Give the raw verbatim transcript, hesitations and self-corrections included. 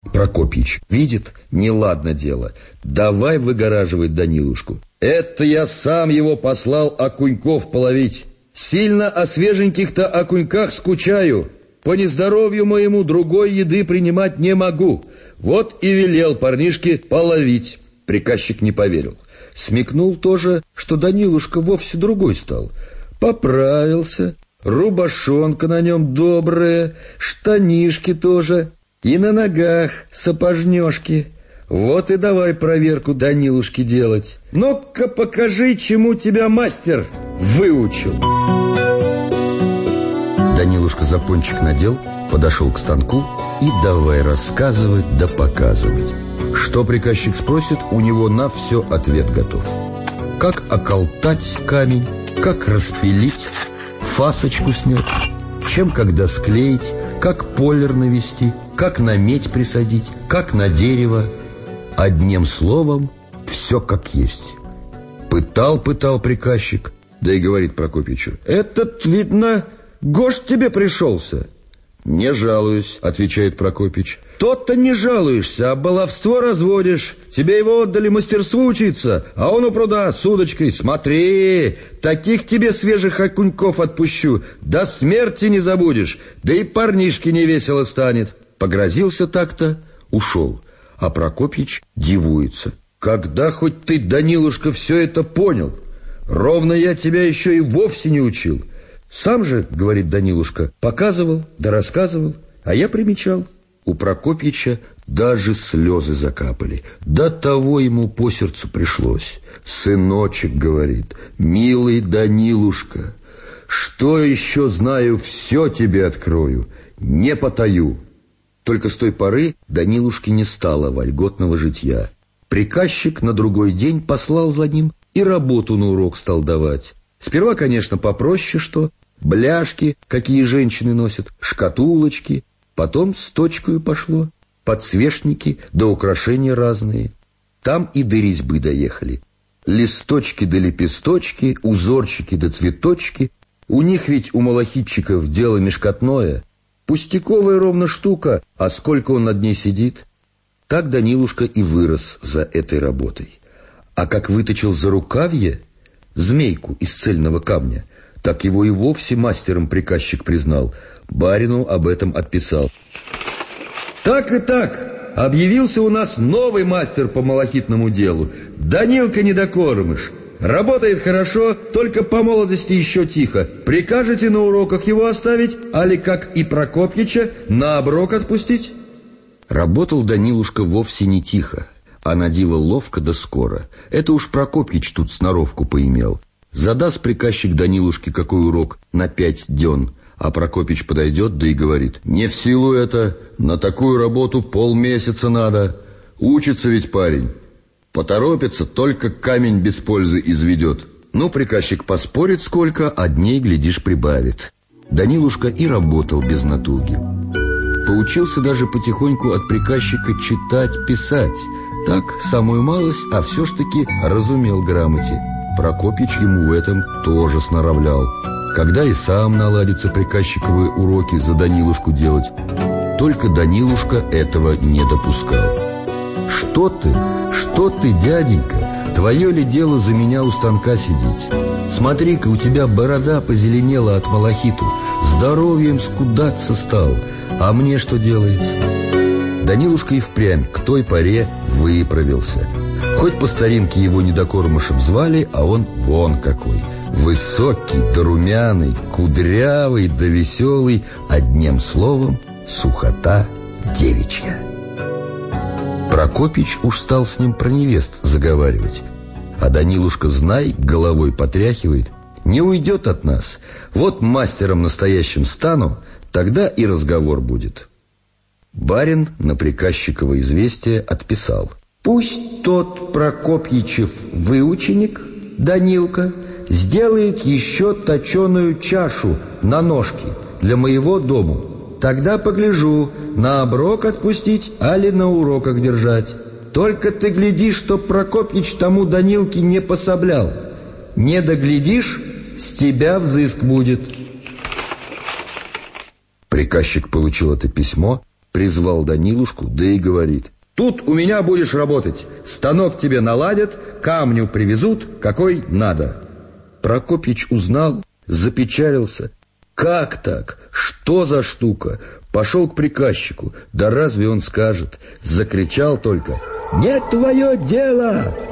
Прокопьич видит, неладно дело. Давай выгораживать Данилушку. Это я сам его послал окуньков половить. Сильно о свеженьких-то окуньках скучаю. По нездоровью моему другой еды принимать не могу. Вот и велел парнишке половить. Приказчик не поверил. Смекнул тоже, что Данилушка вовсе другой стал. Поправился, рубашонка на нем добрая, штанишки тоже, и на ногах сапожнёшки. Вот и давай проверку Данилушке делать. Ну-ка покажи, чему тебя мастер выучил. Данилушка запончик надел, подошел к станку и давай рассказывать да показывать. Что приказчик спросит, у него на все ответ готов. Как околтать камень, как распилить, фасочку снять, чем когда склеить, как полер навести, как на медь присадить, как на дерево. Одним словом, все как есть. Пытал-пытал приказчик, да и говорит Прокопьичу: «Этот, видно, гош тебе пришелся». «Не жалуюсь», — отвечает Прокопьич. «Тот-то не жалуешься, а баловство разводишь. Тебе его отдали мастерству учиться, а он у пруда с удочкой. Смотри, таких тебе свежих окуньков отпущу, до смерти не забудешь, да и парнишке не весело станет». Погрозился так-то, ушел, а Прокопьич дивуется. «Когда хоть ты, Данилушка, все это понял? Ровно я тебя еще и вовсе не учил». «Сам же, — говорит Данилушка, — показывал да рассказывал, а я примечал». У Прокопьича даже слезы закапали. До того ему по сердцу пришлось. «Сыночек, — говорит, — милый Данилушка, что еще знаю, все тебе открою, не потаю». Только с той поры Данилушке не стало вольготного житья. Приказчик на другой день послал за ним и работу на урок стал давать. Сперва, конечно, попроще что. Бляшки, какие женщины носят, шкатулочки. Потом с точкою пошло. Подсвечники да украшения разные. Там и до резьбы доехали. Листочки да лепесточки, узорчики да цветочки. У них ведь, у малахитчиков, дело мешкотное. Пустяковая ровно штука, а сколько он над ней сидит. Так Данилушка и вырос за этой работой. А как выточил зарукавье, змейку из цельного камня, так его и вовсе мастером приказчик признал. Барину об этом отписал. «Так и так, объявился у нас новый мастер по малахитному делу, Данилка Недокормыш. Работает хорошо, только по молодости еще тихо. Прикажете на уроках его оставить, али, как и Прокопьича, на оброк отпустить?» Работал Данилушка вовсе не тихо, а на диво ловко да скоро. Это уж Прокопьич тут сноровку поимел. Задаст приказчик Данилушке какой урок на пять дён, а Прокопьич подойдет, да и говорит: «Не в силу это, на такую работу полмесяца надо. Учится ведь парень. Поторопится, только камень без пользы изведет». Ну, приказчик поспорит сколько, а дней, глядишь, прибавит. Данилушка и работал без натуги. Поучился даже потихоньку от приказчика читать, писать. Так, самую малость, а все ж таки разумел грамоте. Прокопьич ему в этом тоже сноровлял. Когда и сам наладится приказчиковые уроки за Данилушку делать. Только Данилушка этого не допускал. «Что ты, что ты, дяденька, твое ли дело за меня у станка сидеть? Смотри-ка, у тебя борода позеленела от малахиту, здоровьем скудаться стал, а мне что делается?» Данилушка и впрямь к той поре выправился. Хоть по старинке его Недокормышем звали, а он вон какой. Высокий да румяный, кудрявый да веселый, одним словом, сухота девичья. Прокопьич уж стал с ним про невест заговаривать. А Данилушка, знай, головой потряхивает: «Не уйдет от нас. Вот мастером настоящим стану, тогда и разговор будет». Барин на приказчиково известие отписал: «Пусть тот Прокопьичев выученик, Данилка, сделает еще точеную чашу на ножки для моего дому. Тогда погляжу, на оброк отпустить, али на уроках держать. Только ты гляди, чтоб Прокопьич тому Данилке не пособлял. Не доглядишь, с тебя взыск будет». Приказчик получил это письмо, призвал Данилушку, да и говорит: «Тут у меня будешь работать, станок тебе наладят, камню привезут, какой надо». Прокопьич узнал, запечалился. Как так? Что за штука? Пошел к приказчику. Да разве он скажет? Закричал только: «Не твое дело!